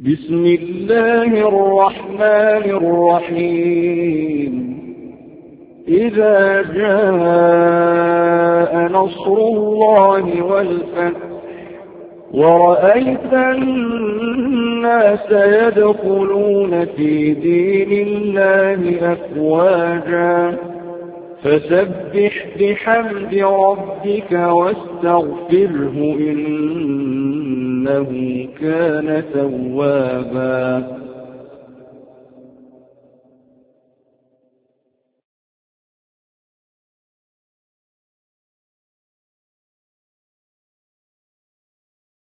بسم الله الرحمن الرحيم إذا جاء نصر الله والفتح ورأيت الناس يدخلون في دين الله أفواجا فسبح بحمد ربك واستغفره إنه كان توابا